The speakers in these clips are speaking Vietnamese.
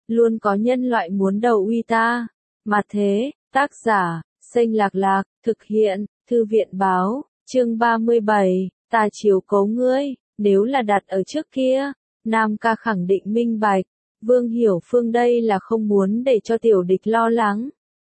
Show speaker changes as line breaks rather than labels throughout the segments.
luôn có nhân loại muốn đầu uy ta. Mà thế, tác giả, Xanh Lạc Lạc, thực hiện, Thư viện báo, chương 37, ta chiếu cố ngươi, nếu là đặt ở trước kia, Nam ca khẳng định minh bạch, Vương Hiểu Phương đây là không muốn để cho tiểu địch lo lắng.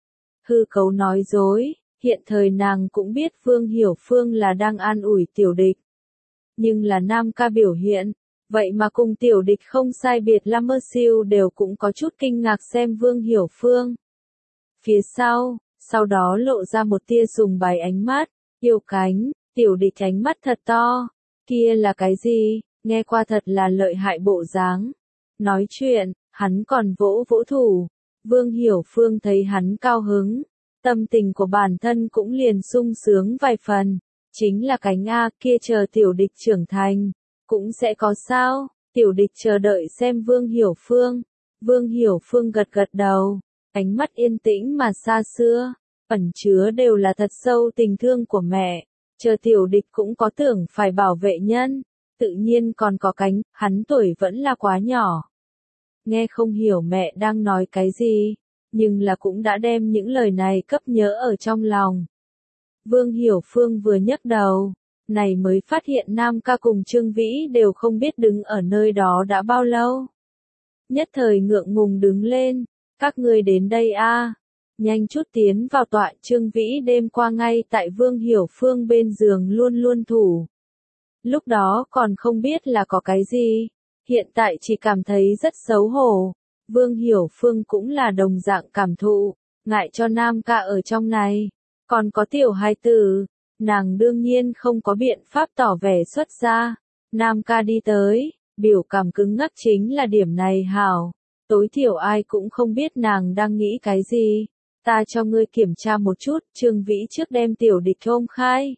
Hư cấu nói dối, hiện thời nàng cũng biết Vương Hiểu Phương là đang an ủi tiểu địch. Nhưng là Nam ca biểu hiện, vậy mà cùng tiểu địch không sai biệt lắm, mơ siêu đều cũng có chút kinh ngạc xem Vương Hiểu Phương. Phía sau đó lộ ra một tia sùng bái ánh mắt, yêu cánh, tiểu địch ánh mắt thật to, kia là cái gì, nghe qua thật là lợi hại bộ dáng. Nói chuyện, hắn còn vỗ vỗ thủ, Vương Hiểu Phương thấy hắn cao hứng, tâm tình của bản thân cũng liền sung sướng vài phần, chính là cánh A kia chờ tiểu địch trưởng thành, cũng sẽ có sao, tiểu địch chờ đợi xem Vương Hiểu Phương. Vương Hiểu Phương gật gật đầu, ánh mắt yên tĩnh mà xa xưa, ẩn chứa đều là thật sâu tình thương của mẹ, chờ tiểu địch cũng có tưởng phải bảo vệ nhân, tự nhiên còn có cánh, hắn tuổi vẫn là quá nhỏ. Nghe không hiểu mẹ đang nói cái gì, nhưng là cũng đã đem những lời này cấp nhớ ở trong lòng. Vương Hiểu Phương vừa nhấc đầu, này mới phát hiện Nam ca cùng Trương Vĩ đều không biết đứng ở nơi đó đã bao lâu. Nhất thời ngượng ngùng đứng lên, các ngươi đến đây a, nhanh chút tiến vào tọa. Trương Vĩ đêm qua ngay tại Vương Hiểu Phương bên giường luôn luôn thủ. Lúc đó còn không biết là có cái gì, hiện tại chỉ cảm thấy rất xấu hổ. Vương Hiểu Phương cũng là đồng dạng cảm thụ, ngại cho Nam ca ở trong này, còn có tiểu hài tử, nàng đương nhiên không có biện pháp tỏ vẻ xuất ra. Nam ca đi tới, biểu cảm cứng ngắc chính là điểm này hảo, tối thiểu ai cũng không biết nàng đang nghĩ cái gì. Ta cho ngươi kiểm tra một chút. Trương Vĩ trước đem tiểu địch ôm khai.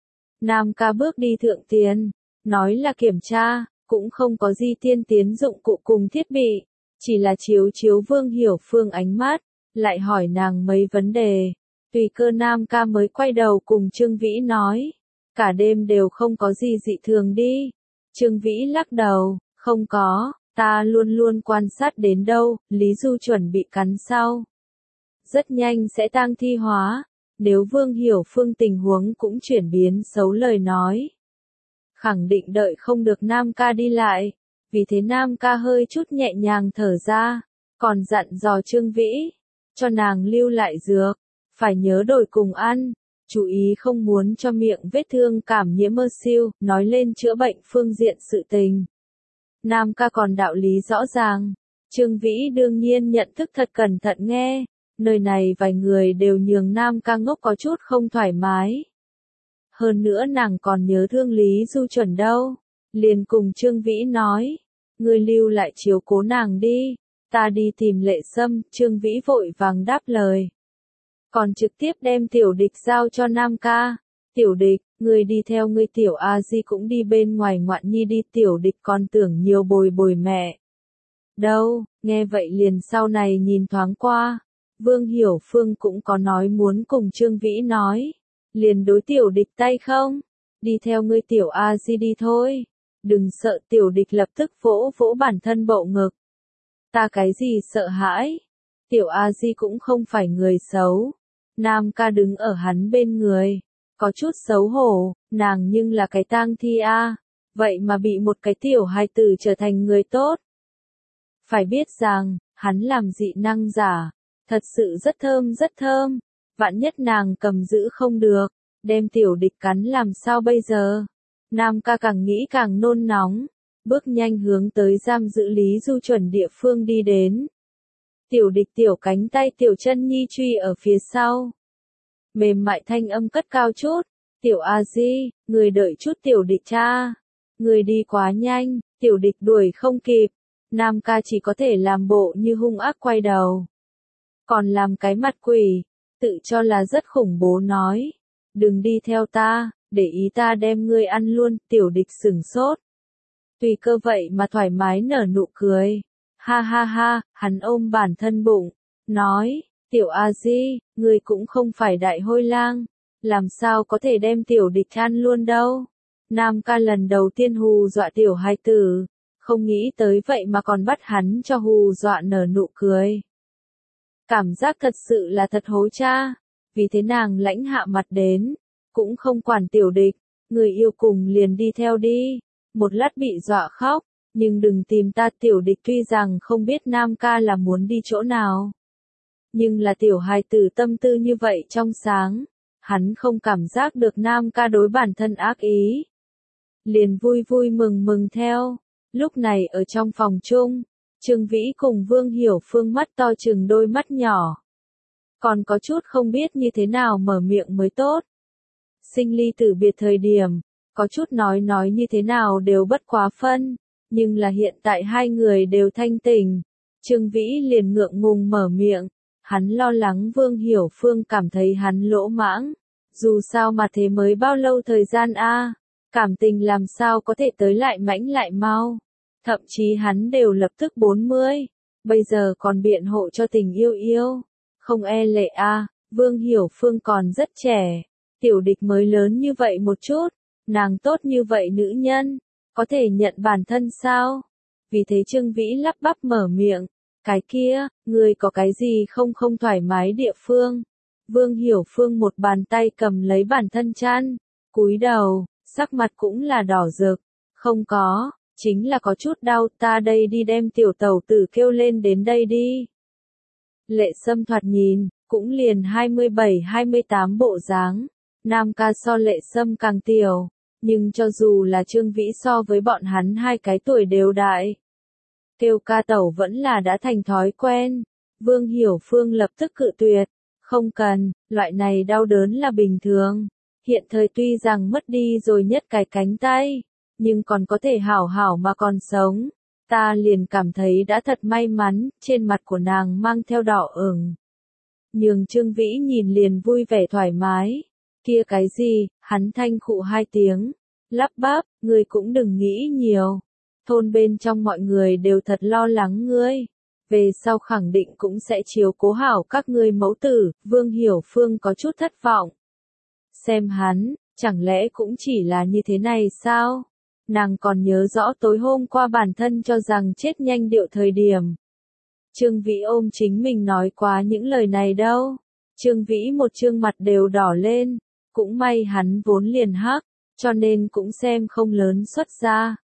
Nam ca bước đi thượng tiền, nói là kiểm tra, cũng không có gì tiên tiến dụng cụ cùng thiết bị, chỉ là chiếu Vương Hiểu Phương ánh mắt, lại hỏi nàng mấy vấn đề. Tùy cơ Nam ca mới quay đầu cùng Trương Vĩ nói, cả đêm đều không có gì dị thường đi. Trương Vĩ lắc đầu, không có, ta luôn luôn quan sát đến đâu, Lý Du chuẩn bị cắn sau. Rất nhanh sẽ tang thi hóa, nếu Vương Hiểu Phương tình huống cũng chuyển biến xấu lời nói. Khẳng định đợi không được Nam ca đi lại, vì thế Nam ca hơi chút nhẹ nhàng thở ra, còn dặn dò Trương Vĩ, cho nàng lưu lại dược, phải nhớ đổi cùng ăn, chú ý không muốn cho miệng vết thương cảm nhiễm mơ siêu, nói lên chữa bệnh phương diện sự tình. Nam ca còn đạo lý rõ ràng, Trương Vĩ đương nhiên nhận thức thật cẩn thận nghe, nơi này vài người đều nhường Nam ca ngốc có chút không thoải mái. Hơn nữa nàng còn nhớ thương Lý Du chuẩn đâu, liền cùng Trương Vĩ nói, ngươi lưu lại chiếu cố nàng đi, ta đi tìm Lệ Sâm. Trương Vĩ vội vàng đáp lời, còn trực tiếp đem tiểu địch giao cho Nam ca. Tiểu địch, ngươi đi theo ngươi tiểu A Di cũng đi bên ngoài ngoạn nhi đi. Tiểu địch còn tưởng nhiều bồi mẹ. Đâu, nghe vậy liền sau này nhìn thoáng qua, Vương Hiểu Phương cũng có nói muốn cùng Trương Vĩ nói, liền đối tiểu địch tay không, đi theo ngươi tiểu A Di đi thôi, đừng sợ. Tiểu địch lập tức vỗ vỗ bản thân bộ ngực, ta cái gì sợ hãi, tiểu A Di cũng không phải người xấu. Nam ca đứng ở hắn bên người, có chút xấu hổ, nàng nhưng là cái tang thi a, vậy mà bị một cái tiểu hài tử trở thành người tốt. Phải biết rằng, hắn làm dị năng giả, thật sự rất thơm, vạn nhất nàng cầm giữ không được, đem tiểu địch cắn làm sao bây giờ. Nam ca càng nghĩ càng nôn nóng, bước nhanh hướng tới giam giữ Lý Du chuẩn địa phương đi đến. Tiểu địch tiểu cánh tay tiểu chân nhi truy ở phía sau. Mềm mại thanh âm cất cao chút, tiểu A Di, người đợi chút tiểu địch cha, người đi quá nhanh, tiểu địch đuổi không kịp. Nam ca chỉ có thể làm bộ như hung ác quay đầu, còn làm cái mặt quỷ, tự cho là rất khủng bố nói, đừng đi theo ta, để ý ta đem ngươi ăn luôn. Tiểu địch sửng sốt, tùy cơ vậy mà thoải mái nở nụ cười, ha ha ha. Hắn ôm bản thân bụng, nói, tiểu A Di, ngươi cũng không phải đại hôi lang, làm sao có thể đem tiểu địch ăn luôn đâu. Nam ca lần đầu tiên hù dọa tiểu hài tử, không nghĩ tới vậy mà còn bắt hắn cho hù dọa nở nụ cười. Cảm giác thật sự là thật hối cha, vì thế nàng lãnh hạ mặt đến, cũng không quản Tiểu Địch, người yêu cùng liền đi theo đi, một lát bị dọa khóc, nhưng đừng tìm ta. Tiểu Địch tuy rằng không biết Nam ca là muốn đi chỗ nào, nhưng là tiểu hài tử tâm tư như vậy trong sáng, hắn không cảm giác được Nam ca đối bản thân ác ý. Liền vui vui mừng mừng theo. Lúc này ở trong phòng chung, Trương Vĩ cùng Vương Hiểu Phương mắt to chừng đôi mắt nhỏ. Còn có chút không biết như thế nào mở miệng mới tốt. Sinh ly tử biệt thời điểm, có chút nói như thế nào đều bất quá phân, nhưng là hiện tại hai người đều thanh tỉnh. Trương Vĩ liền ngượng ngùng mở miệng, hắn lo lắng Vương Hiểu Phương cảm thấy hắn lỗ mãng. Dù sao mà thế mới bao lâu thời gian a, cảm tình làm sao có thể tới lại mãnh lại mau. Thậm chí hắn đều lập tức 40, bây giờ còn biện hộ cho tình yêu. Không e lệ a, Vương Hiểu Phương còn rất trẻ, Tiểu Địch mới lớn như vậy một chút, nàng tốt như vậy nữ nhân, có thể nhận bản thân sao? Vì thế Trương Vĩ lắp bắp mở miệng, cái kia, người có cái gì không thoải mái địa phương? Vương Hiểu Phương một bàn tay cầm lấy bản thân chăn, cúi đầu, sắc mặt cũng là đỏ rực, không có, chính là có chút đau, ta đây đi đem tiểu tẩu tử kêu lên đến đây đi. Lệ Sâm thoạt nhìn, cũng liền 27-28 bộ dáng, Nam ca so Lệ Sâm càng tiểu, nhưng cho dù là Trương Vĩ so với bọn hắn hai cái tuổi đều đại. Kêu ca tẩu vẫn là đã thành thói quen, Vương Hiểu Phương lập tức cự tuyệt, không cần, loại này đau đớn là bình thường, hiện thời tuy rằng mất đi rồi nhất cái cánh tay, nhưng còn có thể hảo hảo mà còn sống. Ta liền cảm thấy đã thật may mắn, trên mặt của nàng mang theo đỏ ửng. Nhường Trương Vĩ nhìn liền vui vẻ thoải mái. Kia cái gì, hắn thanh khụ hai tiếng, lắp bắp, ngươi cũng đừng nghĩ nhiều. Thôn bên trong mọi người đều thật lo lắng ngươi. Về sau khẳng định cũng sẽ chiếu cố hảo các ngươi mẫu tử. Vương Hiểu Phương có chút thất vọng. Xem hắn, chẳng lẽ cũng chỉ là như thế này sao? Nàng còn nhớ rõ tối hôm qua bản thân cho rằng chết nhanh điệu thời điểm. Trương Vĩ ôm chính mình nói quá những lời này đâu. Trương Vĩ một trương mặt đều đỏ lên, cũng may hắn vốn liền hắc, cho nên cũng xem không lớn xuất ra.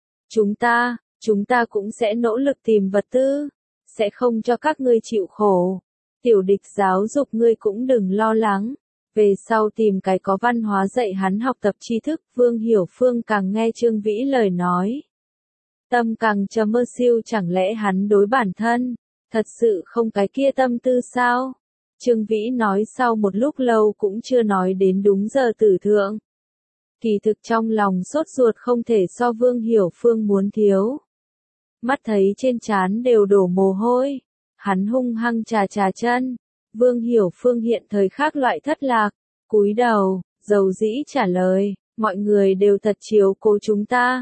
Chúng ta cũng sẽ nỗ lực tìm vật tư, sẽ không cho các ngươi chịu khổ. Tiểu Địch giáo dục ngươi cũng đừng lo lắng. Về sau tìm cái có văn hóa dạy hắn học tập tri thức. Vương Hiểu Phương càng nghe Trương Vĩ lời nói, tâm càng trầm mơ siêu, chẳng lẽ hắn đối bản thân thật sự không cái kia tâm tư sao? Trương Vĩ nói sau một lúc lâu cũng chưa nói đến đúng giờ tử thượng. Kỳ thực trong lòng sốt ruột không thể so Vương Hiểu Phương muốn thiếu. Mắt thấy trên trán đều đổ mồ hôi, hắn hung hăng trà chân. Vương Hiểu Phương hiện thời khác loại thất lạc, cúi đầu, dầu dĩ trả lời, mọi người đều thật chiếu cố chúng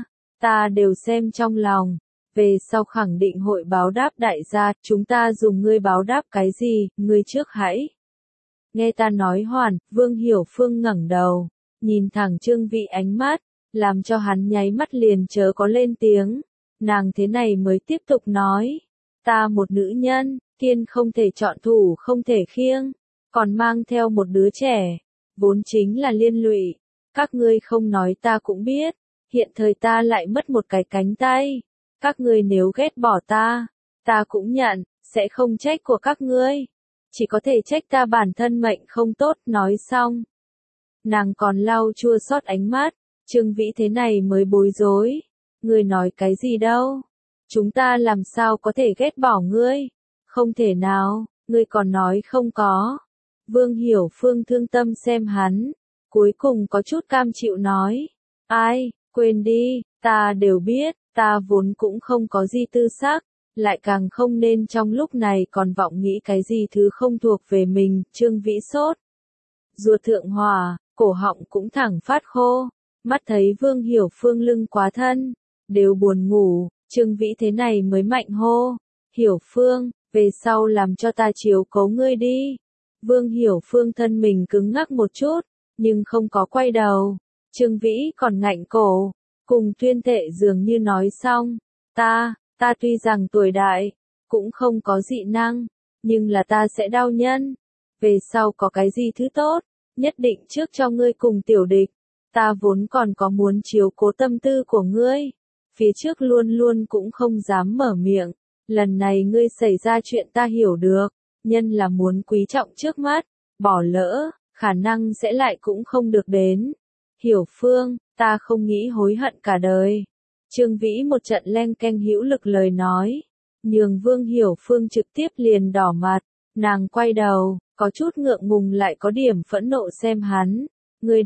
ta đều xem trong lòng, về sau khẳng định hội báo đáp đại gia, chúng ta dùng ngươi báo đáp cái gì, ngươi trước hãy. Nghe ta nói hoàn, Vương Hiểu Phương ngẩng đầu, nhìn thẳng Trương Vĩ ánh mắt, làm cho hắn nháy mắt liền chớ có lên tiếng, nàng thế này mới tiếp tục nói, ta một nữ nhân, kiên không thể chọn thủ không thể khiêng, còn mang theo một đứa trẻ, vốn chính là liên lụy, các ngươi không nói ta cũng biết, hiện thời ta lại mất một cái cánh tay, các ngươi nếu ghét bỏ ta cũng nhận, sẽ không trách của các ngươi, chỉ có thể trách ta bản thân mệnh không tốt. Nói xong, nàng còn lau chua xót ánh mắt, Trương Vĩ thế này mới bối rối, ngươi nói cái gì đâu, chúng ta làm sao có thể ghét bỏ ngươi, không thể nào, ngươi còn nói không có. Vương Hiểu Phương thương tâm xem hắn, cuối cùng có chút cam chịu nói, ai, quên đi, ta đều biết, ta vốn cũng không có gì tư sắc, lại càng không nên trong lúc này còn vọng nghĩ cái gì thứ không thuộc về mình. Trương Vĩ sốt ruột thượng hỏa, cổ họng cũng thẳng phát khô, mắt thấy Vương Hiểu Phương lưng quá thân, đều buồn ngủ, Trương Vĩ thế này mới mạnh hô, Hiểu Phương, về sau làm cho ta chiếu cố ngươi đi. Vương Hiểu Phương thân mình cứng ngắc một chút, nhưng không có quay đầu. Trương Vĩ còn ngạnh cổ, cùng tuyên tệ dường như nói xong, Ta tuy rằng tuổi đại, cũng không có dị năng, nhưng là ta sẽ đao nhân. Về sau có cái gì thứ tốt, nhất định trước cho ngươi cùng tiểu địch. Ta vốn còn có muốn chiếu cố tâm tư của ngươi. Phía trước luôn luôn cũng không dám mở miệng. Lần này ngươi xảy ra chuyện ta hiểu được. Nhân là muốn quý trọng trước mắt. Bỏ lỡ, khả năng sẽ lại cũng không được đến. Hiểu Phương, ta không nghĩ hối hận cả đời. Trương Vĩ một trận len keng hữu lực lời nói. Nhường Vương Hiểu Phương trực tiếp liền đỏ mặt. Nàng quay đầu, có chút ngượng ngùng lại có điểm phẫn nộ xem hắn. Ngươi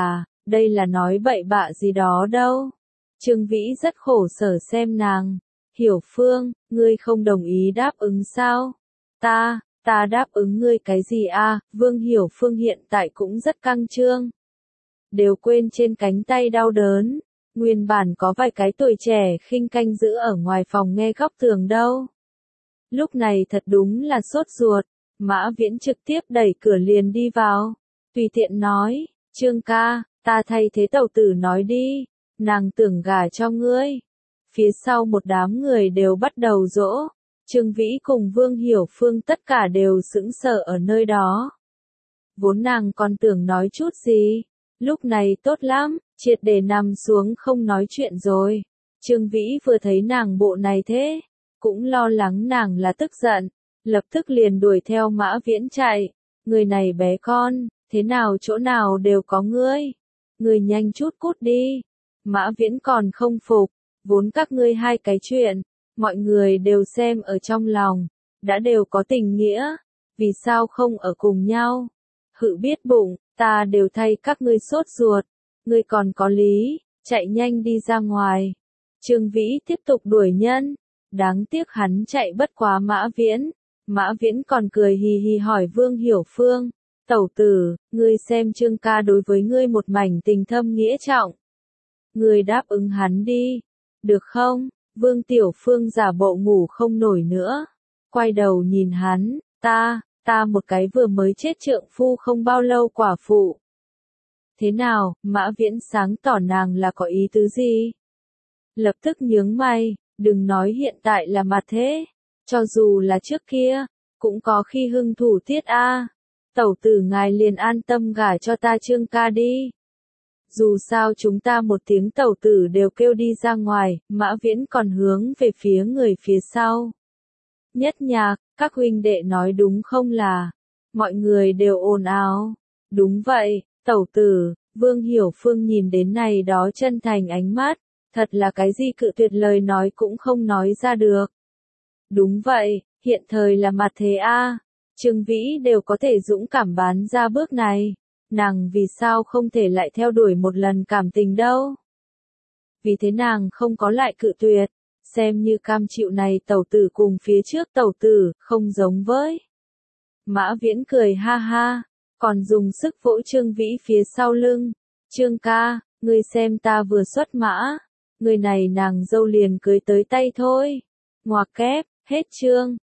đây là nói bậy bạ gì đó đâu. Trương Vĩ rất khổ sở xem nàng. Hiểu Phương, ngươi không đồng ý đáp ứng sao? Ta đáp ứng ngươi cái gì a? Vương Hiểu Phương hiện tại cũng rất căng trương. Đều quên trên cánh tay đau đớn. Nguyên bản có vài cái tuổi trẻ khinh canh giữ ở ngoài phòng nghe góc tường đâu. Lúc này thật đúng là sốt ruột. Mã Viễn trực tiếp đẩy cửa liền đi vào. Tùy tiện nói, Trương ca, ta thay thế tẩu tử nói đi. Nàng tưởng gả cho ngươi. Phía sau một đám người đều bắt đầu dỗ. Trương Vĩ cùng Vương Hiểu Phương tất cả đều sững sờ ở nơi đó. Vốn nàng còn tưởng nói chút gì. Lúc này tốt lắm, triệt để nằm xuống không nói chuyện rồi. Trương Vĩ vừa thấy nàng bộ này thế, cũng lo lắng nàng là tức giận, lập tức liền đuổi theo Mã Viễn chạy. Người này bé con, thế nào chỗ nào đều có ngươi. Ngươi nhanh chút cút đi. Mã Viễn còn không phục, vốn các ngươi hai cái chuyện, mọi người đều xem ở trong lòng, đã đều có tình nghĩa, vì sao không ở cùng nhau? Hự biết bụng, ta đều thay các ngươi sốt ruột, ngươi còn có lý, chạy nhanh đi ra ngoài. Trương Vĩ tiếp tục đuổi nhân, đáng tiếc hắn chạy bất quá Mã Viễn. Mã Viễn còn cười hì hì hỏi Vương Hiểu Phương, tẩu tử, ngươi xem Trương ca đối với ngươi một mảnh tình thâm nghĩa trọng. Ngươi đáp ứng hắn đi, được không? Vương Tiểu Phương giả bộ ngủ không nổi nữa, quay đầu nhìn hắn, ta một cái vừa mới chết trượng phu không bao lâu quả phụ. Thế nào, Mã Viễn sáng tỏ nàng là có ý tứ gì? Lập tức nhướng mày, đừng nói hiện tại là mặt thế, cho dù là trước kia, cũng có khi hưng thủ tiết a. Tẩu tử ngài liền an tâm gả cho ta Trương ca đi. Dù sao chúng ta một tiếng tẩu tử đều kêu đi ra ngoài, Mã Viễn còn hướng về phía người phía sau. Nhất nhạc, các huynh đệ nói đúng không là? Mọi người đều ồn ào. Đúng vậy, tẩu tử, Vương Hiểu Phương nhìn đến này đó chân thành ánh mắt, thật là cái gì cự tuyệt lời nói cũng không nói ra được. Đúng vậy, hiện thời là mặt thế a. Trương Vĩ đều có thể dũng cảm bán ra bước này. Nàng vì sao không thể lại theo đuổi một lần cảm tình đâu? Vì thế nàng không có lại cự tuyệt, xem như cam chịu này tẩu tử cùng phía trước tẩu tử, không giống với. Mã Viễn cười ha ha, còn dùng sức vỗ Trương Vĩ phía sau lưng. Trương ca, ngươi xem ta vừa xuất mã, người này nàng dâu liền cưới tới tay thôi. Ngoặc kép, hết chương.